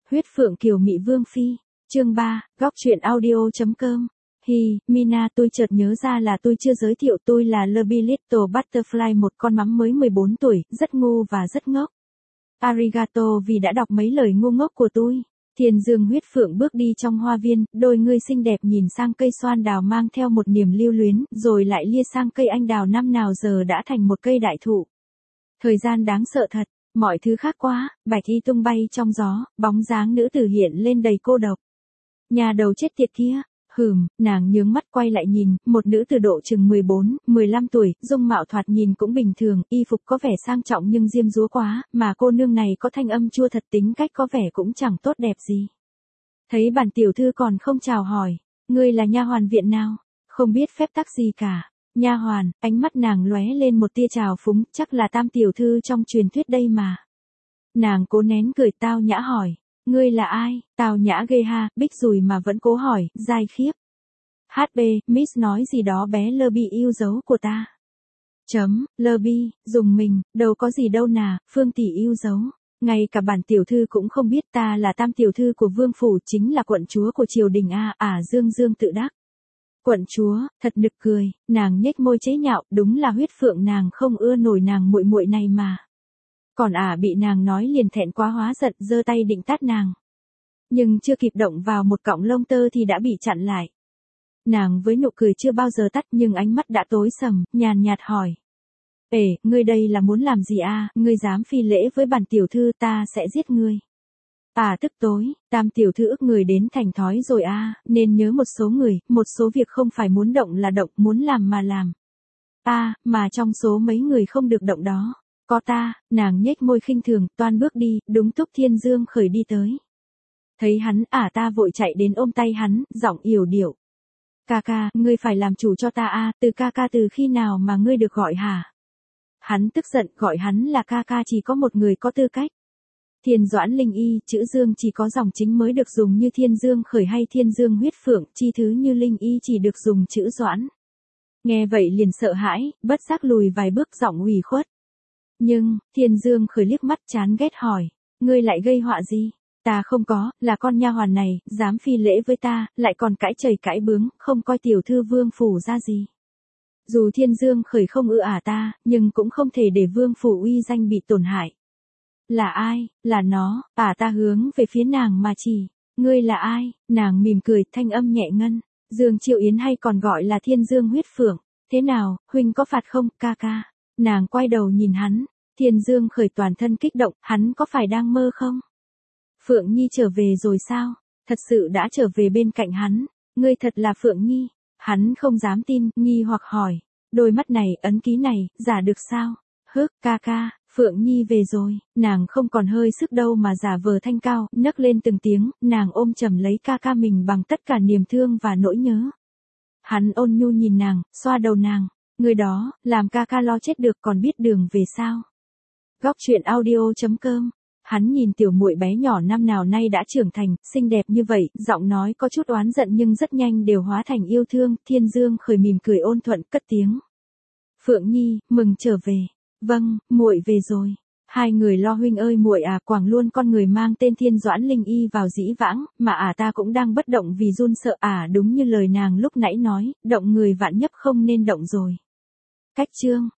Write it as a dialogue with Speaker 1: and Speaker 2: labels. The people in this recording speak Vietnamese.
Speaker 1: Huyết Phượng Kiều Mị Vương Phi, chương 3, góc truyện audio.com. Hi, Mina, tôi chợt nhớ ra là tôi chưa giới thiệu, tôi là Lubby Little Butterfly, một con mắm mới 14 tuổi, rất ngu và rất ngốc. Arigato vì đã đọc mấy lời ngu ngốc của tôi. Thiên Dương Huyết Phượng bước đi trong hoa viên, đôi ngươi xinh đẹp nhìn sang cây xoan đào mang theo một niềm lưu luyến, rồi lại lia sang cây anh đào năm nào giờ đã thành một cây đại thụ. Thời gian đáng sợ thật, mọi thứ khác quá, bạch y tung bay trong gió, bóng dáng nữ tử hiện lên đầy cô độc. Nhà đầu chết tiệt kia, nàng nhướng mắt quay lại nhìn, một nữ tử độ chừng 14, 15 tuổi, dung mạo thoạt nhìn cũng bình thường, y phục có vẻ sang trọng nhưng diêm dúa quá, mà cô nương này có thanh âm chua thật, tính cách có vẻ cũng chẳng tốt đẹp gì. Thấy bản tiểu thư còn không chào hỏi, ngươi là nha hoàn viện nào, không biết phép tắc gì cả. Nha hoàn, ánh mắt nàng lóe lên một tia trào phúng, chắc là Tam tiểu thư trong truyền thuyết đây mà. Nàng cố nén cười, tao nhã hỏi, ngươi là ai? Tao nhã ghê ha, bích rùi mà vẫn cố hỏi, dai khiếp. HB, Miss nói gì đó bé Lubby yêu dấu của ta. Lubby, dùng mình, đâu có gì đâu nà, Phương tỷ yêu dấu. Ngay cả bản tiểu thư cũng không biết, ta là Tam tiểu thư của vương phủ, chính là quận chúa của triều đình Dương tự đắc. Quận chúa, thật nực cười, nàng nhếch môi chế nhạo, đúng là Huyết Phượng nàng không ưa nổi nàng muội muội này mà. Còn bị nàng nói liền thẹn quá hóa giận, giơ tay định tát nàng. Nhưng chưa kịp động vào một cọng lông tơ thì đã bị chặn lại. Nàng với nụ cười chưa bao giờ tắt nhưng ánh mắt đã tối sầm, nhàn nhạt hỏi. Ngươi đây là muốn làm gì ngươi dám phi lễ với bản tiểu thư, ta sẽ giết ngươi. Tức tối, Tam tiểu thư ức người đến thành thói rồi nên nhớ một số người, một số việc không phải muốn động là động, muốn làm mà làm. Mà trong số mấy người không được động đó, có ta, nàng nhếch môi khinh thường, toan bước đi, đúng lúc Thiên Dương khởi đi tới. Thấy hắn, ta vội chạy đến ôm tay hắn, giọng yểu điệu. Ca ca, ngươi phải làm chủ cho ta từ ca ca từ khi nào mà ngươi được gọi hả? Hắn tức giận, gọi hắn là ca ca chỉ có một người có tư cách. Thiên Doãn Linh Y, chữ Dương chỉ có dòng chính mới được dùng như Thiên Dương khởi hay Thiên Dương Huyết Phượng, chi thứ như Linh Y chỉ được dùng chữ Doãn. Nghe vậy liền sợ hãi, bất giác lùi vài bước, giọng ủy khuất. Nhưng, Thiên Dương khởi liếc mắt chán ghét hỏi, ngươi lại gây họa gì? Ta không có, là con nha hoàn này, dám phi lễ với ta, lại còn cãi chầy cãi bướng, không coi tiểu thư vương phủ ra gì. Dù Thiên Dương khởi không ưa ta, nhưng cũng không thể để vương phủ uy danh bị tổn hại. Là ai? Là nó, ta hướng về phía nàng mà chỉ. Ngươi là ai? Nàng mỉm cười, thanh âm nhẹ ngân. Dương Triệu Yến hay còn gọi là Thiên Dương Huyết Phượng. Thế nào, huynh có phạt không, ca ca? Nàng quay đầu nhìn hắn. Thiên Dương khởi toàn thân kích động, hắn có phải đang mơ không? Phượng Nhi trở về rồi sao? Thật sự đã trở về bên cạnh hắn. Ngươi thật là Phượng Nhi. Hắn không dám tin, nghi hoặc hỏi. Đôi mắt này, ấn ký này, giả được sao? Ca ca, Phượng Nhi về rồi. Nàng không còn hơi sức đâu mà giả vờ thanh cao, nấc lên từng tiếng, nàng ôm chầm lấy ca ca mình bằng tất cả niềm thương và nỗi nhớ. Hắn ôn nhu nhìn nàng, xoa đầu nàng. Người đó, làm ca ca lo chết được, còn biết đường về sao? Góc truyện audio.com. Hắn nhìn tiểu muội bé nhỏ năm nào nay đã trưởng thành, xinh đẹp như vậy, giọng nói có chút oán giận nhưng rất nhanh đều hóa thành yêu thương. Thiên Dương khởi mỉm cười ôn thuận, cất tiếng. Phượng Nhi, mừng trở về. Vâng, muội về rồi. Hai người lo huynh ơi muội quảng luôn con người mang tên Thiên Doãn Linh Y vào dĩ vãng, mà ta cũng đang bất động vì run sợ đúng như lời nàng lúc nãy nói, động người vạn nhấp không nên động rồi. Cách chương.